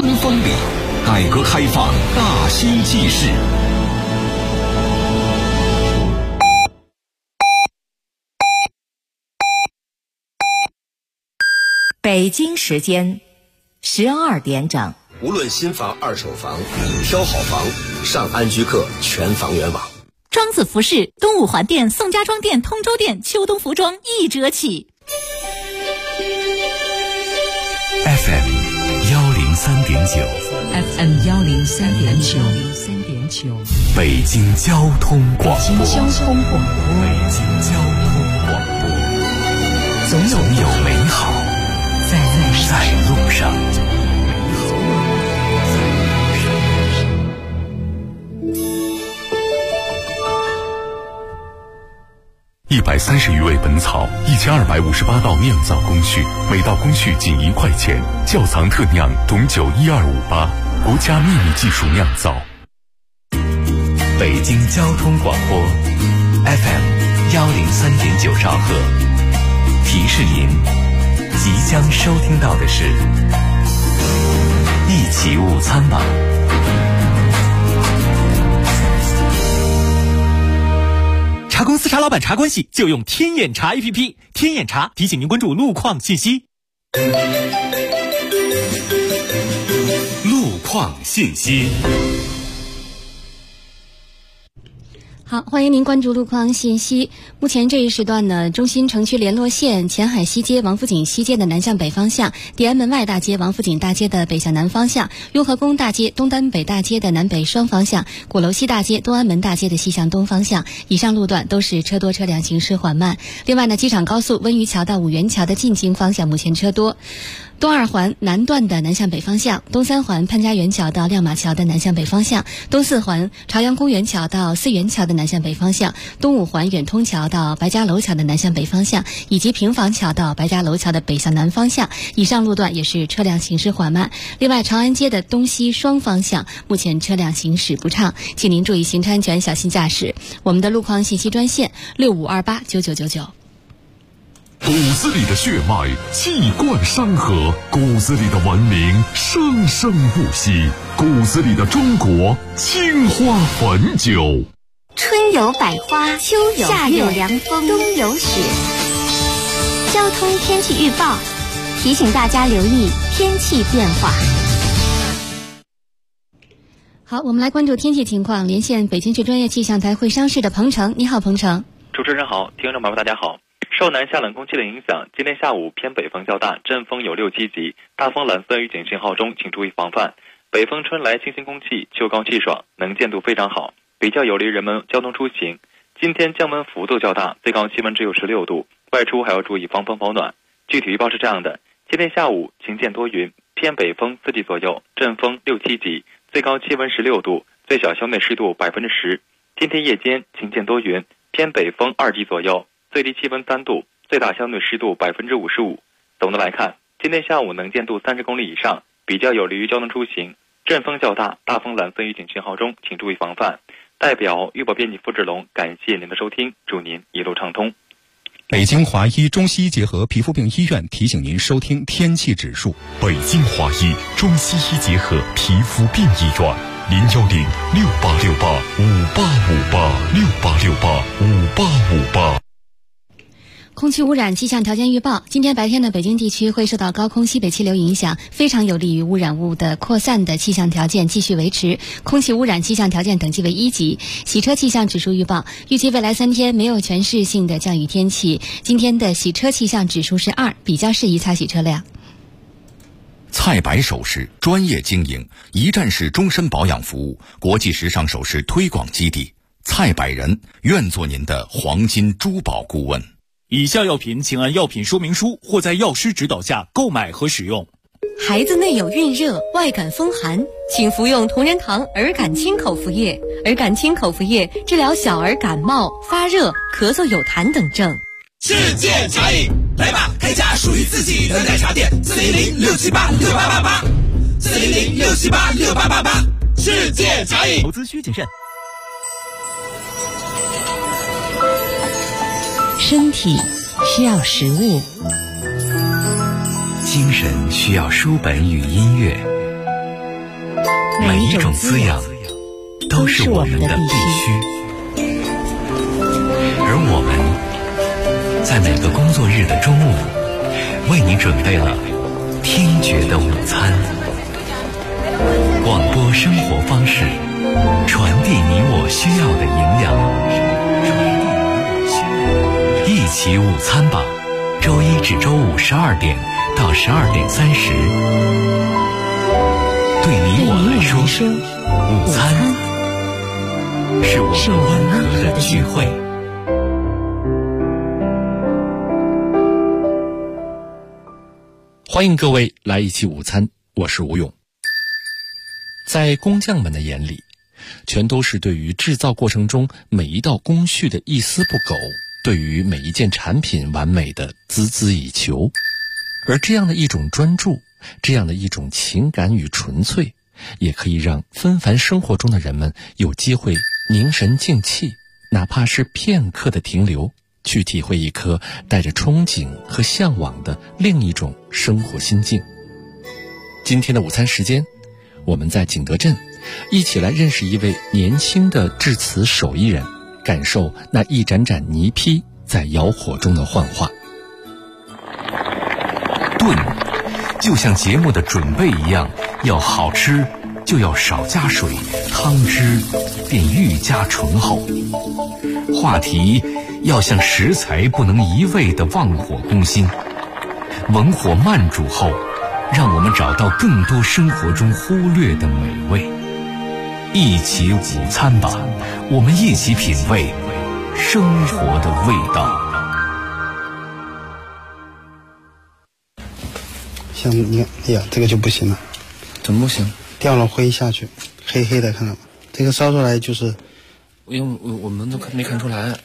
风里，改革开放大兴纪事。 北京时间12点整。 无论新房、二手房，挑好房，上安居客全房源网。 庄子服饰东五环店、宋家庄店、通州店秋冬服装1折起。 FM 103.9 FM 103.9 北京交通广播。 北京交通广播，总有美好在路上。 130余味本草，1258道酿造工序，每道工序仅1块钱。窖藏特酿种酒12588，国家秘密技术酿造。 北京交通广播 FM 103.9兆赫，提示您即将收听到的是一起午餐吧。 茶公司茶老板茶关系就用天眼查 APP， 天眼查提醒您关注路况信息。 路况信息。 好，欢迎您关注路况信息。目前这一时段呢，中心城区联络线前海西街、王府井西街的南向北方向，地安门外大街、王府井大街的北向南方向，雍和宫大街、东单北大街的南北双方向，鼓楼西大街、东安门大街的西向东方向，以上路段都是车多车辆行驶缓慢。另外呢，机场高速温榆桥到五元桥的进京方向目前车多。东二环南段的南向北方向，东三环潘家园桥到亮马桥的南向北方向，东四环朝阳公园桥到四元桥的南向北方向，东五环远通桥到白家楼桥的南向北方向，以及平房桥到白家楼桥的北向南方向，以上路段也是车辆行驶缓慢。另外，长安街的东西双方向目前车辆行驶不畅，请您注意行车安全，小心驾驶。我们的路况信息专线65289999。 骨子里的血脉气贯山河，骨子里的文明生生不息，骨子里的中国青花汾酒。 春有百花，秋有夏有凉风，冬有雪。交通天气预报提醒大家留意天气变化。 好，我们来关注天气情况，连线北京市专业气象台会商室的彭程。你好，彭程。 主持人好，听众朋友大家好。受南下冷空气的影响，今天下午偏北风较大，阵风有6、7级，大风蓝色预警信号中，请注意防范。北风春来，清新空气，秋高气爽，能见度非常好，比较有利于人们交通出行。今天降温幅度较大，最高气温只有16度，外出还要注意防风保暖。具体预报是这样的：今天下午晴见多云，偏北风4级左右，阵风6、7级，最高气温16度，最小相对湿度10%。今天夜间晴见多云，偏北风2级左右，最低气温3度，最大相对湿度55%。总的来看，今天下午能见度30公里以上，比较有利于交通出行。阵风较大，大风蓝色预警信号中，请注意防范。代表预报编辑付志龙，感谢您的收听，祝您一路畅通。 北京华医中西医结合皮肤病医院提醒您收听天气指数。 北京华医中西医结合皮肤病医院，010-6868-5858，6868-5858。 空气污染气象条件预报：今天白天的北京地区会受到高空西北气流影响，非常有利于污染物的扩散的气象条件继续维持，空气污染气象条件等级为1级。洗车气象指数预报：预计未来3天没有全市性的降雨天气。今天的洗车气象指数是2，比较适宜擦洗车辆。 蔡白首饰专业经营，一站式终身保养服务，国际时尚首饰推广基地。蔡百人愿做您的黄金珠宝顾问。 以下药品请按药品说明书或在药师指导下购买和使用。 孩子内有孕热、外感风寒，请服用同仁堂儿感清口服液。儿感清口服液治疗小儿感冒、发热、咳嗽有痰等症。 世界茶饮，来吧，开家属于自己的奶茶店，400-678-6888，400-678-6888，世界茶饮。 投资需谨慎。 身体需要食物， 精神需要书本与音乐， 每一种滋养都是我们的必须。而我们在每个工作日的中午，为你准备了听觉的午餐。广播生活方式，传递你我需要的营养。一起午餐吧，周一至周五12点到12点30。对你我来说，午餐是我们温和的聚会。 欢迎各位来一起午餐，我是吴勇。在工匠们的眼里，全都是对于制造过程中每一道工序的一丝不苟，对于每一件产品完美的孜孜以求。而这样的一种专注，这样的一种情感与纯粹，也可以让纷繁生活中的人们有机会凝神静气，哪怕是片刻的停留，去体会一颗带着憧憬和向往的另一种生活心境。今天的午餐时间，我们在景德镇一起来认识一位年轻的制瓷手艺人，感受那一盏盏泥坯在窑火中的幻化。 炖就像节目的准备一样，要好吃就要少加水，汤汁便愈加醇厚。话题要像食材不能一味的忘火攻心，文火慢煮后，让我们找到更多生活中忽略的美味。一起午餐吧，我们一起品味生活的味道。 像你看，哎呀，这个就不行了。 怎么不行？ 掉了灰下去，黑黑的，看到吗？这个烧出来就是， 因为我们都没看出来。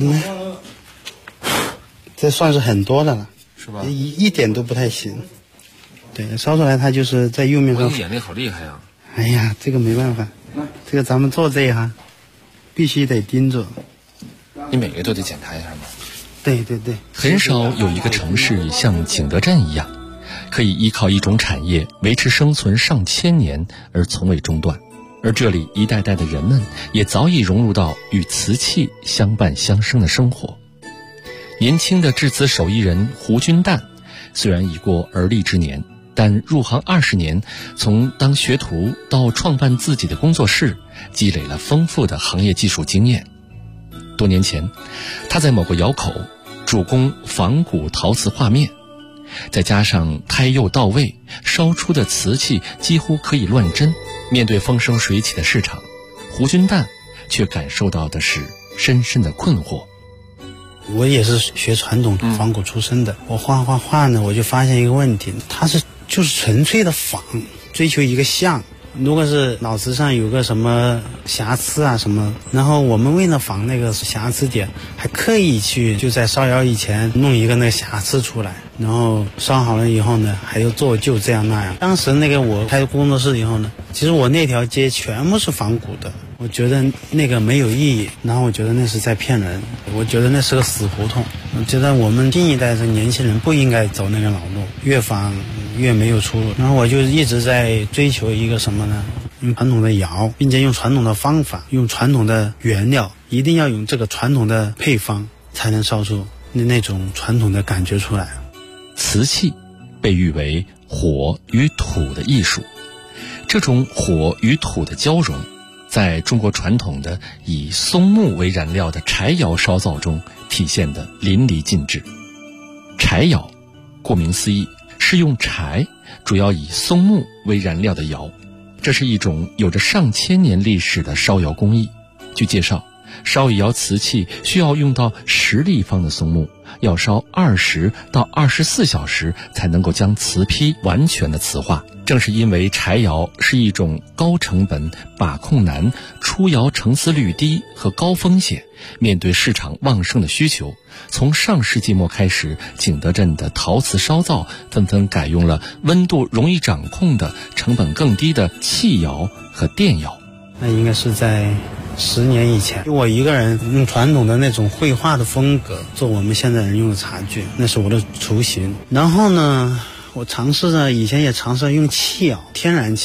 这算是很多的了， 是吧？ 一点都不太行。对，烧出来它就是在釉面上。 你眼力好厉害啊！ 哎呀，这个没办法，这个咱们做这一行，必须得盯着。 你每个都得检查一下吗？ 对对对。 很少有一个城市像景德镇一样，可以依靠一种产业维持生存上千年而从未中断，而这里一代代的人们也早已融入到与瓷器相伴相生的生活。年轻的制瓷手艺人胡君旦，虽然已过而立之年，但入行20年，从当学徒到创办自己的工作室，积累了丰富的行业技术经验。多年前，他在某个窑口主攻仿古陶瓷画面，再加上胎釉到位，烧出的瓷器几乎可以乱真。面对风生水起的市场，胡君旦却感受到的是深深的困惑。 我也是学传统仿古出身的，我画呢，我就发现一个问题，它就是纯粹的仿，追求一个像。如果是脑子上有个什么瑕疵啊什么，然后我们为了仿那个瑕疵点，还刻意去就在烧窑以前弄一个那个瑕疵出来，然后烧好了以后呢，还要做就这样那样。当时那个我开工作室以后呢，其实我那条街全部是仿古的，我觉得那个没有意义，然后我觉得那是在骗人，我觉得那是个死胡同。我觉得我们新一代的年轻人不应该走那个老路，越仿越没有出路。然后我就一直在追求一个什么呢？用传统的窑，并且用传统的方法，用传统的原料，一定要用这个传统的配方，才能烧出那种传统的感觉出来。 瓷器被誉为火与土的艺术，这种火与土的交融，在中国传统的以松木为燃料的柴窑烧造中体现得淋漓尽致。柴窑顾名思义，是用柴，主要以松木为燃料的窑，这是一种有着上千年历史的烧窑工艺。据介绍，烧一窑瓷器需要用到10立方的松木，要烧20到24小时才能够将瓷坯完全的瓷化。正是因为柴窑是一种高成本、把控难、出窑成瓷率低和高风险，面对市场旺盛的需求，从上世纪末开始，景德镇的陶瓷烧造纷纷改用了温度容易掌控的、成本更低的气窑和电窑。 那应该是在10年以前，我一个人用传统的那种绘画的风格做我们现在人用的茶具，那是我的雏形。然后呢，我以前也尝试用气窑，天然气，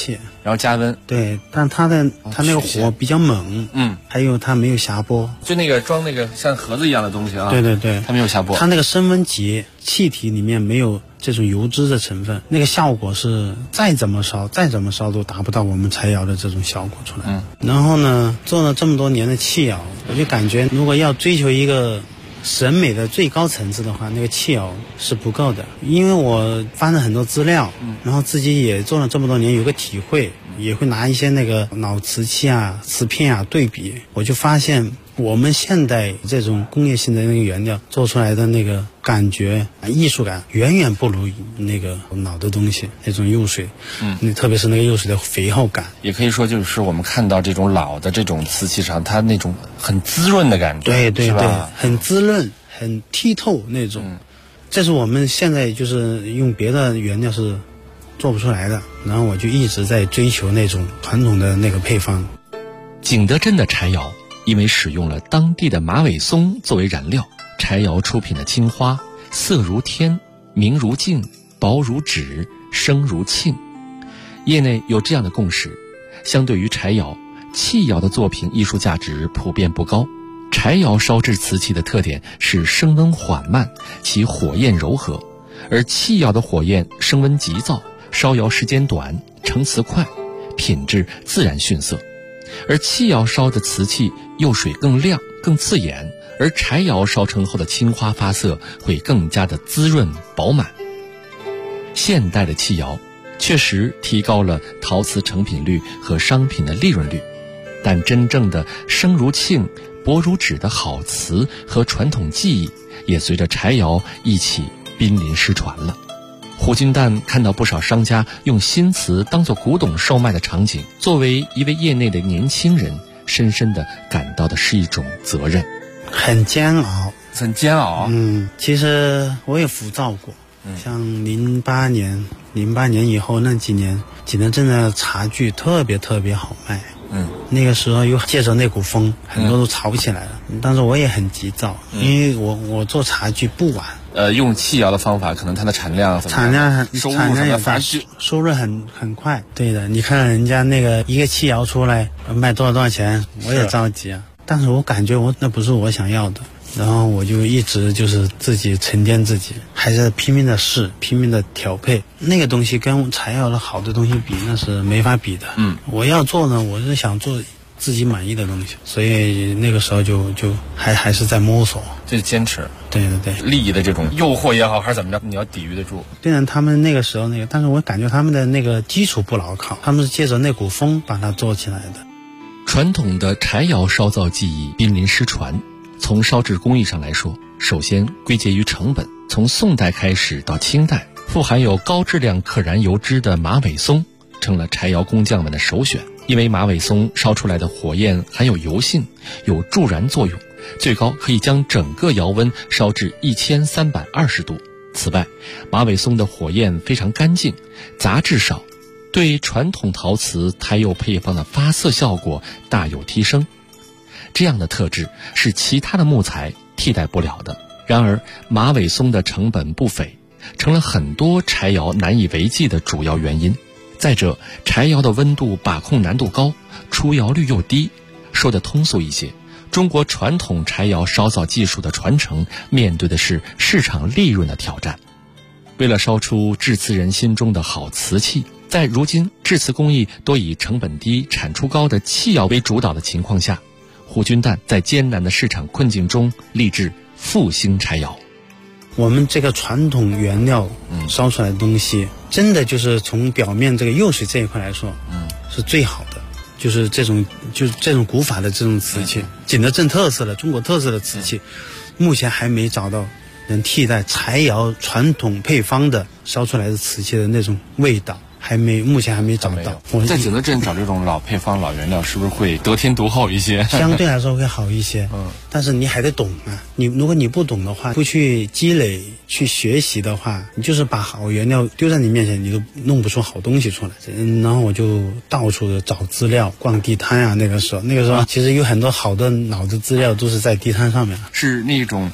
然后加温。 对，但它那个火比较猛，还有它没有匣钵， 就那个装那个像盒子一样的东西啊。 对对对， 它没有匣钵， 它那个升温级气体里面没有这种油脂的成分，那个效果是再怎么烧都达不到我们柴窑的这种效果出来。然后呢，做了这么多年的器窑，我就感觉如果要追求一个审美的最高层次的话，那个器窑是不够的。因为我翻了很多资料，然后自己也做了这么多年，有个体会，也会拿一些那个老瓷器啊、瓷片啊对比，我就发现我们现代这种工业性的那个原料做出来的那个感觉、艺术感，远远不如那个老的东西那种釉水。特别是那个釉水的肥厚感。 也可以说，就是我们看到这种老的这种瓷器上，它那种很滋润的感觉， 对对对， 吧？ 很滋润、很剔透那种。这是我们现在就是用别的原料是做不出来的，然后我就一直在追求那种传统的那个配方。 景德镇的柴窑因为使用了当地的马尾松作为燃料，柴窑出品的青花色如天，明如镜，薄如纸，声如磬。业内有这样的共识，相对于柴窑，器窑的作品艺术价值普遍不高。柴窑烧制瓷器的特点是升温缓慢，其火焰柔和，而器窑的火焰升温急躁，烧窑时间短，成瓷快，品质自然逊色。而器窑烧的瓷器釉水更亮更刺眼，而柴窑烧成后的青花发色会更加的滋润饱满。现代的器窑确实提高了陶瓷成品率和商品的利润率，但真正的声如磬薄如纸的好瓷和传统技艺也随着柴窑一起濒临失传了。胡金蛋看到不少商家用新瓷当作古董售卖的场景，作为一位业内的年轻人，深深地感到的是一种责任。 很煎熬。其实我也浮躁过。像08年以后那几年，景德镇的茶具特别好卖。那个时候又借着那股风，很多都炒起来了。但是我也很急躁，因为我做茶具不晚。 用器窑的方法，可能它的产量也大， 收入很快。对的，你看人家那个一个器窑出来卖多少钱，我也着急啊。但是我感觉那不是我想要的，然后我就一直就是自己沉淀自己，还是拼命的试，拼命的调配。那个东西跟柴窑的好的东西比，那是没法比的。我要做呢，我是想做自己满意的东西，所以那个时候就还是在摸索， 就是坚持。 对对对， 利益的这种诱惑也好，还是怎么着，你要抵御得住。 虽然他们那个时候但是我感觉他们的那个基础不牢靠，他们是借着那股风把它做起来的。 传统的柴窑烧造技艺濒临失传，从烧制工艺上来说，首先归结于成本。从宋代开始到清代，富含有高质量可燃油脂的马尾松成了柴窑工匠们的首选。因为马尾松烧出来的火焰含有油性，有助燃作用，最高可以将整个窑温烧至1320度。此外，马尾松的火焰非常干净，杂质少，对传统陶瓷胎釉配方的发色效果大有提升。这样的特质是其他的木材替代不了的。然而，马尾松的成本不菲，成了很多柴窑难以为继的主要原因。再者，柴窑的温度把控难度高，出窑率又低。说得通俗一些，中国传统柴窑烧造技术的传承面对的是市场利润的挑战。为了烧出制瓷人心中的好瓷器，在如今制瓷工艺多以成本低、产出高的器窑为主导的情况下，胡军蛋在艰难的市场困境中立志复兴柴窑。 我们这个传统原料烧出来的东西，真的就是从表面这个釉水这一块来说，是最好的。就是这种古法的这种瓷器，景德镇特色的中国特色的瓷器，目前还没找到能替代柴窑传统配方的烧出来的瓷器的那种味道。目前还没找到。 在景德镇找这种老配方、老原料，是不是会得天独厚一些？ 相对来说会好一些。但是你还得懂啊。如果你不懂的话，不去积累、去学习的话，你就是把好原料丢在你面前，你都弄不出好东西出来。然后我就到处的找资料，逛地摊啊。那个时候其实有很多好的老的资料都是在地摊上面。 是那种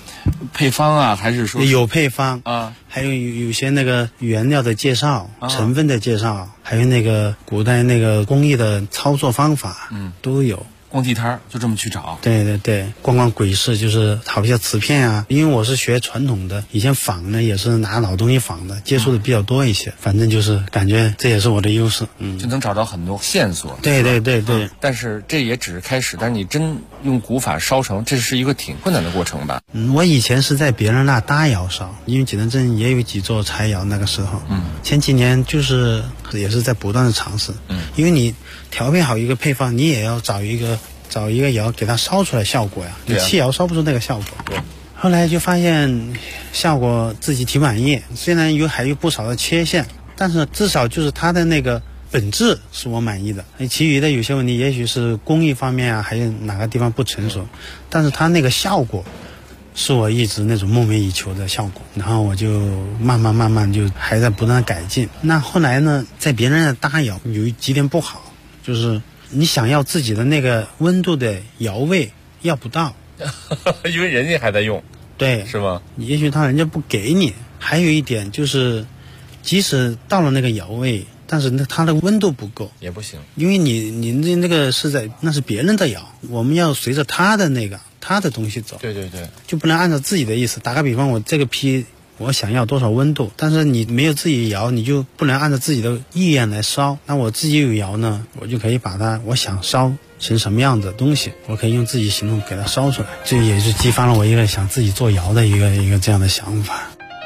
配方啊，还是说有配方啊？ 还有些那个原料的介绍、成分的介绍，还有那个古代那个工艺的操作方法，都有。 逛地摊就这么去找。 对对对，逛鬼市就是淘一些瓷片啊。因为我是学传统的，以前仿呢也是拿老东西仿的，接触的比较多一些。反正就是感觉这也是我的优势， 就能找到很多线索。 对对对对。 但是这也只是开始，但是你真用古法烧成，这是一个挺困难的过程吧？ 我以前是在别人那搭窑烧，因为济南镇也有几座柴窑，那个时候，前几年就是也是在不断的尝试，因为你调配好一个配方，你也要找一个窑给它烧出来效果呀，你气窑烧不出那个效果。 对。 后来就发现效果自己挺满意，虽然还有不少的缺陷，但是至少就是它的那个本质是我满意的。其余的有些问题，也许是工艺方面啊，还有哪个地方不成熟，但是它那个效果是我一直那种梦寐以求的效果。然后我就慢慢就还在不断改进。那后来呢，在别人的搭窑有几点不好，就是你想要自己的那个温度的窑味要不到， 因为人家还在用。 对， 是吗？ 也许人家不给你。还有一点就是，即使到了那个窑味，但是它的温度不够也不行， 因为你那个那是别人的窑，我们要随着他的东西走。 对对对， 就不能按照自己的意思。打个比方，我这个坯我想要多少温度，但是你没有自己窑，你就不能按照自己的意愿来烧。那我自己有窑呢，我就可以把我想烧成什么样的东西，我可以用自己行动给它烧出来。这也是激发了我一个想自己做窑的一个这样的想法。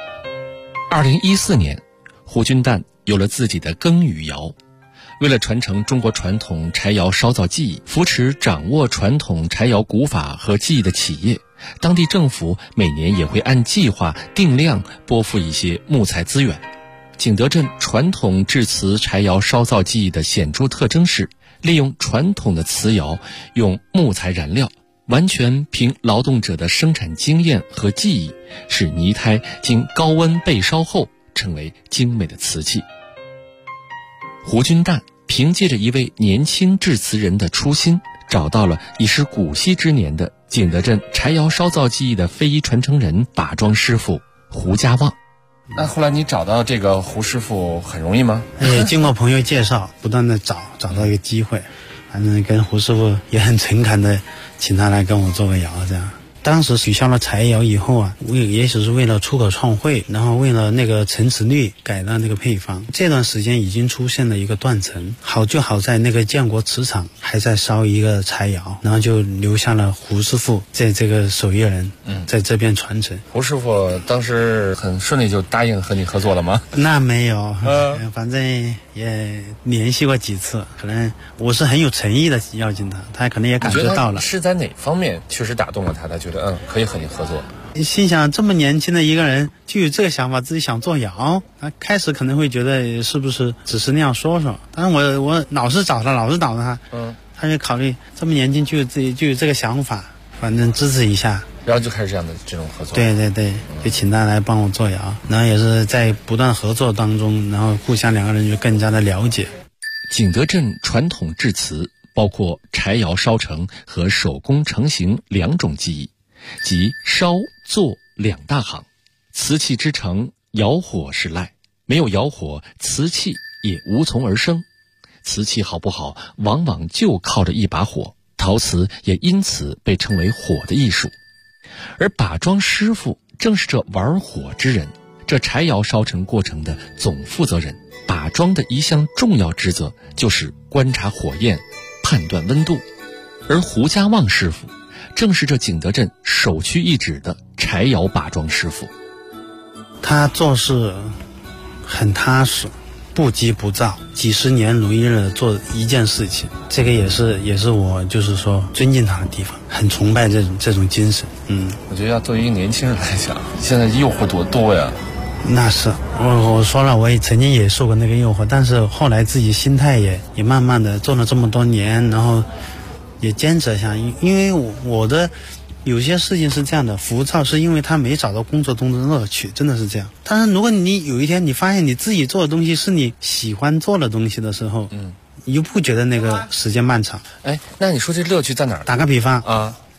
2014年，胡君旦有了自己的耕耘窑。为了传承中国传统柴窑烧造技艺，扶持掌握传统柴窑古法和技艺的企业，当地政府每年也会按计划定量拨付一些木材资源。景德镇传统制瓷柴窑烧造技艺的显著特征是，利用传统的瓷窑，用木材燃料，完全凭劳动者的生产经验和技艺，使泥胎经高温焙烧后成为精美的瓷器。胡君旦凭借着一位年轻制瓷人的初心，找到了已是古稀之年的景德镇柴窑烧造技艺的非遗传承人把庄师傅胡家旺。 那后来你找到这个胡师傅很容易吗？ 经过朋友介绍，不断的找到一个机会，反正跟胡师傅也很诚恳的请他来跟我做个窑这样。当时取消了柴窑以后啊，也许是为了出口创汇，然后为了那个成瓷率改了那个配方。这段时间已经出现了一个断层，好在那个建国瓷厂还在烧一个柴窑，然后就留下了胡师傅这个手艺人，在这边传承。 胡师傅当时很顺利就答应和你合作了吗？ 那没有，反正也联系过几次，可能我是很有诚意的邀请他可能也感觉到了。 是在哪方面确实打动了他觉得可以和你合作？ 心想这么年轻的一个人就有这个想法，自己想做窑，开始可能会觉得是不是只是那样说，但是我老是找他，他就考虑这么年轻就有这个想法，反正支持一下， 然后就开始这种合作。 对对对，就请他来帮我做窑，然后也是在不断合作当中，然后互相两个人就更加的了解。 景德镇传统制瓷包括柴窑烧成和手工成型两种技艺，即烧做两大行。瓷器之成，窑火是赖，没有窑火，瓷器也无从而生。瓷器好不好，往往就靠着一把火，陶瓷也因此被称为火的艺术。而把庄师傅正是这玩火之人，这柴窑烧成过程的总负责人。把庄的一项重要职责就是观察火焰，判断温度。而胡家旺师傅正是这景德镇首屈一指的柴窑把庄师傅。 他做事很踏实，不急不躁，几十年如一日做一件事情，这个也是我就是说尊敬他的地方，很崇拜这种精神。 我觉得要作为一个年轻人来讲，现在诱惑多多呀。 那是我说了，我也曾经也受过那个诱惑，但是后来自己心态也慢慢的做了这么多年，然后也坚持下，因为我的有些事情是这样的，浮躁是因为他没找到工作中的乐趣，真的是这样。但是如果你有一天你发现你自己做的东西是你喜欢做的东西的时候，你就不觉得那个时间漫长。 那你说这乐趣在哪儿？ 打个比方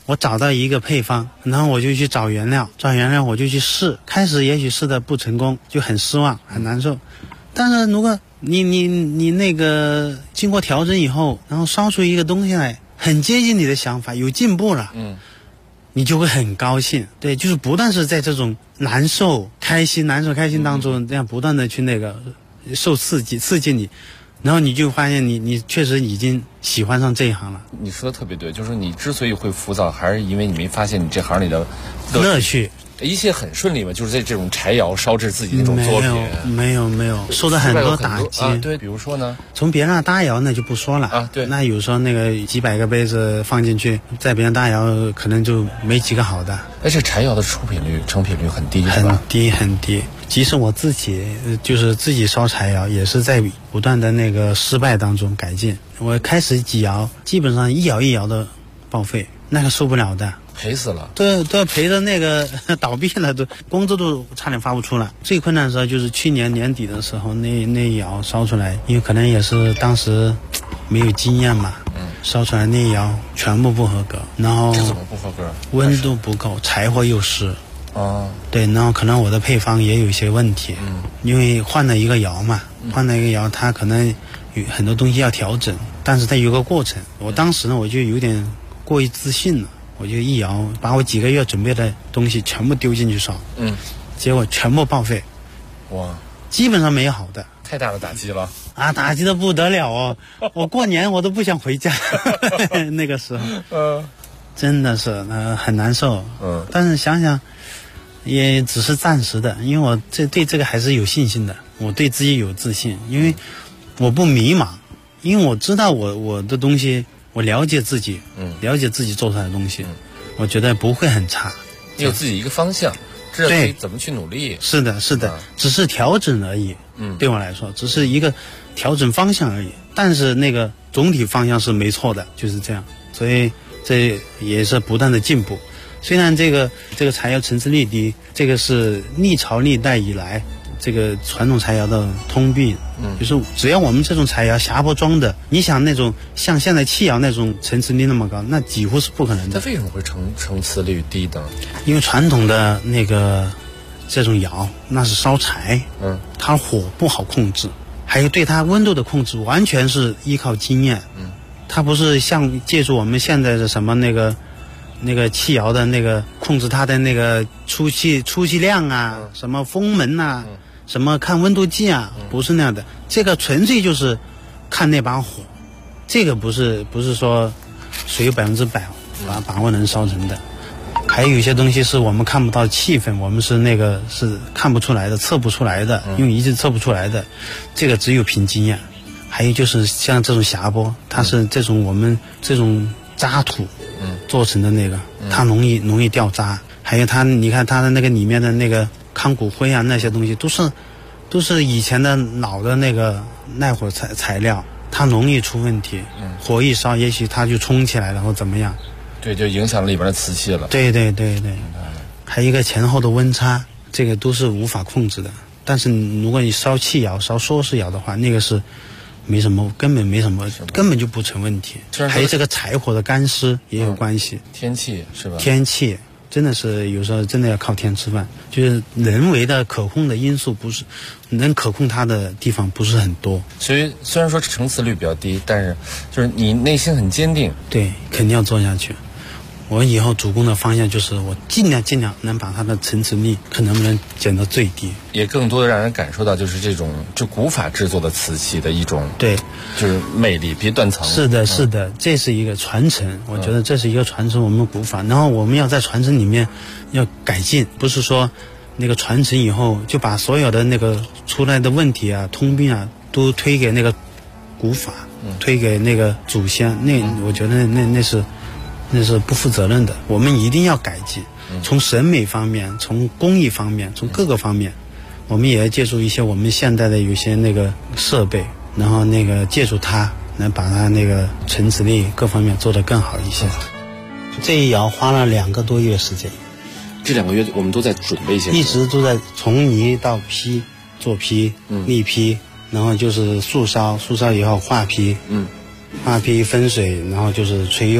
我找到一个配方，然后我就去找原料我就去试，开始也许试的不成功，就很失望很难受。但是如果你那个经过调整以后，然后烧出一个东西来很接近你的想法，有进步了，你就会很高兴。对，就是不但是在这种难受开心当中，这样不断的去那个受刺激你，然后你就发现你确实已经喜欢上这一行了。 你说的特别对，就是你之所以会浮躁，还是因为你没发现你这行里的乐趣。 一切很顺利嘛，就是在这种柴窑烧制自己那种作品。 没有，受到很多打击。 对，比如说呢， 从别人那大窑那就不说了对， 那有时候那个几百个杯子放进去，在别人大窑可能就没几个好的。 而且柴窑的成品率很低， 很低。即使我自己就是自己烧柴窑，也是在不断的那个失败当中改进。我开始几窑，基本上一窑的报废，那个受不了的。 赔死了， 都要赔的那个倒闭了，都工资都差点发不出来。最困难的时候就是去年年底的时候，那一窑烧出来，因为可能也是当时没有经验嘛，烧出来那一窑全部不合格，然后这怎么不合格？ 温度不够，柴火又湿。对，然后可能我的配方也有一些问题，因为换了一个窑嘛，它可能有很多东西要调整，但是它有个过程。我当时呢，我就有点过于自信了。我就一窑把我几个月准备的东西全部丢进去烧，结果全部报废， 哇， 基本上没好的， 太大的打击了啊，打击的不得了哦！我过年我都不想回家，那个时候，真的是很难受，但是想想也只是暂时的，因为我对这个还是有信心的，我对自己有自信，因为我不迷茫，因为我知道我的东西。我了解自己，了解自己做出来的东西，我觉得不会很差。 你有自己一个方向，知道自己怎么去努力。 是的，只是调整而已。对我来说，只是一个调整方向而已。但是那个总体方向是没错的，就是这样。所以这也是不断的进步。虽然这个柴窑层次率低，这个是历朝历代以来这个传统柴窑的通病，就是只要我们这种柴窑匣钵装的，你想那种像现在器窑那种层次率那么高，那几乎是不可能的。 它为什么会层次率低的？ 因为传统的那个这种窑，那是烧柴，它火不好控制，还有对它温度的控制完全是依靠经验，它不是像借助我们现在的什么那个器窑的那个控制它的那个出气量啊，什么风门啊。什么看温度计啊，不是那样的，这个纯粹就是看那把火，这个不是说谁有100%把握能烧成的，还有一些东西是我们看不到气氛，我们是看不出来的，测不出来的，用仪器测不出来的，这个只有凭经验。还有就是像这种匣钵，它是这种我们这种渣土做成的那个，它容易掉渣，还有你看它的那个里面的那个康骨灰啊，那些东西都是以前的老的那个耐火材料，它容易出问题。火一烧，也许它就冲起来了或怎么样。 对，就影响了里边的瓷器了。 对。还有一个前后的温差，这个都是无法控制的。但是如果你烧气窑、烧缩式窑的话，那个是没什么，根本就不成问题。还有这个柴火的干湿也有关系。 天气是吧？ 天气。真的是有时候真的要靠天吃饭，就是人为的可控的因素不是能可控它的地方不是很多。 所以虽然说层次率比较低，但是就是你内心很坚定。 对，肯定要做下去。我以后主攻的方向就是我尽量能把它的层次率可能不能减到最低， 也更多的让人感受到就是这种就古法制作的瓷器的一种对， 就是魅力，别断层。 是的，这是一个传承，我觉得这是一个传承我们古法，然后我们要在传承里面要改进，不是说那个传承以后就把所有的那个出来的问题啊、通病啊都推给那个古法，推给那个祖先，我觉得那是不负责任的。我们一定要改进，从审美方面，从工艺方面，从各个方面，我们也要借助一些我们现代的有些那个设备，然后那个借助它，能把它那个层次力各方面做得更好一些。这一窑花了2个多月时间。 这2个月我们都在准备一些， 一直都在从泥到坯，做坯、立坯，然后就是素烧以后化坯，化坯分水，然后就是吹釉。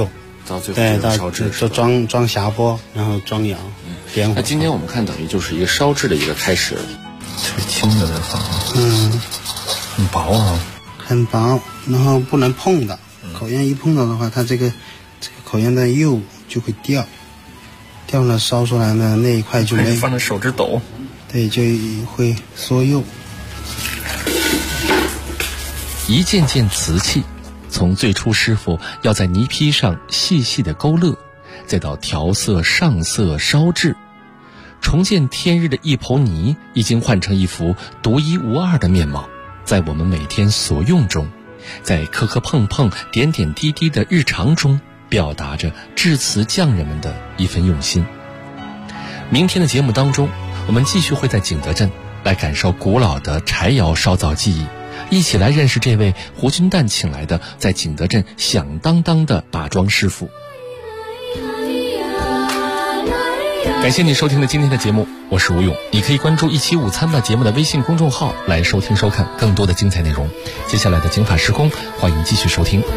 到最后对，到烧制， 就装匣钵，然后装窑，点火。 那今天我们看等于就是一个烧制的一个开始，最轻的在放，很薄啊， 很薄，然后不能碰的，口烟一碰到的话，它这个口烟的釉就会掉了，烧出来的那一块就没放着手指抖， 对，就会缩釉。 一件件瓷器，从最初师傅要在泥坯上细细的勾勒，再到调色、上色、烧制，重见天日的一抔泥已经换成一幅独一无二的面貌，在我们每天所用中，在磕磕碰碰、点点滴滴的日常中，表达着制瓷匠人们的一份用心。明天的节目当中，我们继续会在景德镇来感受古老的柴窑烧造技艺，一起来认识这位胡军旦请来的在景德镇响当当的把庄师傅。感谢你收听的今天的节目，我是吴勇。你可以关注一期午餐吧节目的微信公众号来收听收看更多的精彩内容。接下来的警法时空，欢迎继续收听。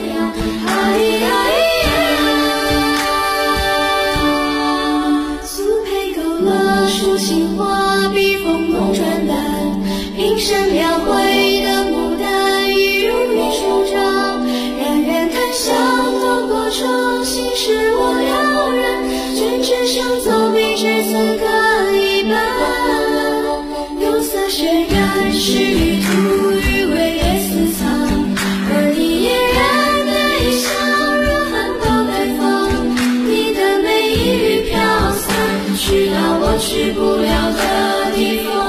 树杏花，笔锋红传单，平生描绘的牡丹，一如玉书章。冉冉檀香透过窗，心事我了然。卷纸上走笔至此各一半，釉色渲染，诗与图余味也私藏。而你嫣然的一笑，如含苞待放，你的美一缕飘散，去到我去不了的地方。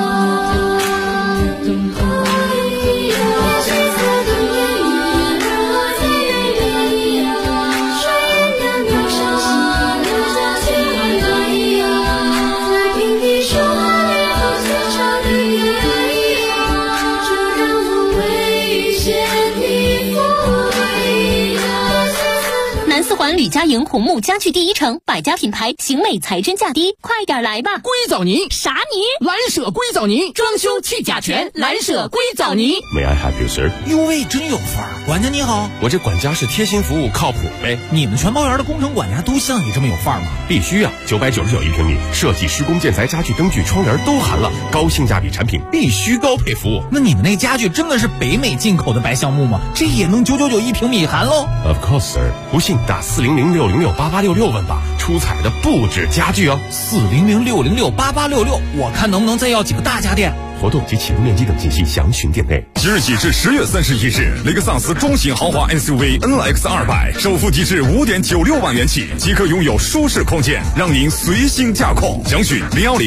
吕家营红木家具第一城，百家品牌，型美材真价低，快点来吧！ 硅藻泥啥泥？ 蓝舍硅藻泥，装修去甲醛，蓝舍硅藻泥。 May I help you, sir？ 哟喂，真有范儿！管家你好， 我这管家是贴心服务，靠谱呗。 你们全包园的工程管家都像你这么有范儿吗？ 必须啊！999一平米，设计、施工、建材、家具、灯具、窗帘都含了，高性价比产品，必须高配服务。 那你们那家具真的是北美进口的白橡木吗？这也能999一平米含喽 ？Of course, sir。不信打400-606-8866问吧，出彩的不止家具哦。 400-606-8866，我看能不能再要几个大家电。 活动及启动面积等信息详询店内。 即日起至10月31日，雷克萨斯中型豪华 SUV NX200首付即至5.96万元起，即可拥有舒适空间，让您随心驾控。详询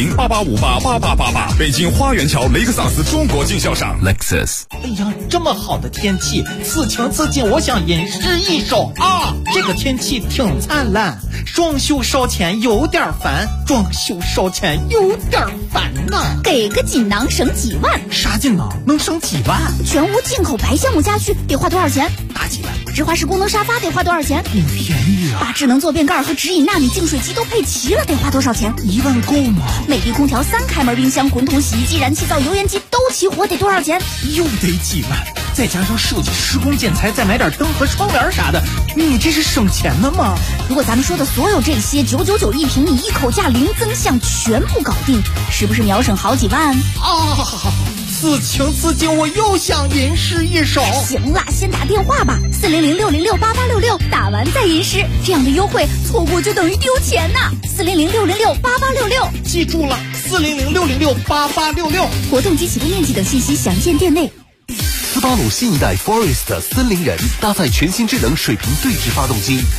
010-8858-8888。北京花园桥雷克萨斯中国经销商 Lexus。 哎呀，这么好的天气，此情此景，我想吟诗一首啊！这个天气挺灿烂，装修烧钱有点烦，装修烧钱有点烦呐。 给个锦囊省几万？ 啥锦囊能省几万？ 全屋进口白橡木家具得花多少钱？ 大几万。 直滑式功能沙发得花多少钱？ 便宜啊！ 把智能坐便盖和直饮纳米净水机都配齐了，得花多少钱 ？1万够吗？ 美的空调、3开门冰箱、滚筒洗衣机、燃气灶、油烟机都齐活，得多少钱？ 又得几万，再加上设计、施工、建材，再买点灯和窗帘啥的，你这是省钱的吗？ 如果咱们说的所有这些999一平米，一口价零增项，全部搞定，是不是秒省好几万？ 此情此景，我又想吟诗一首。 行了，先打电话吧，400-606-8866，打完再吟诗，这样的优惠错过就等于丢钱呐。400-606-8866， 记住了，400-606-8866。 活动及启动面积等信息详见店内。 斯巴鲁新一代 Forest 森林人搭载全新智能水平对置发动机。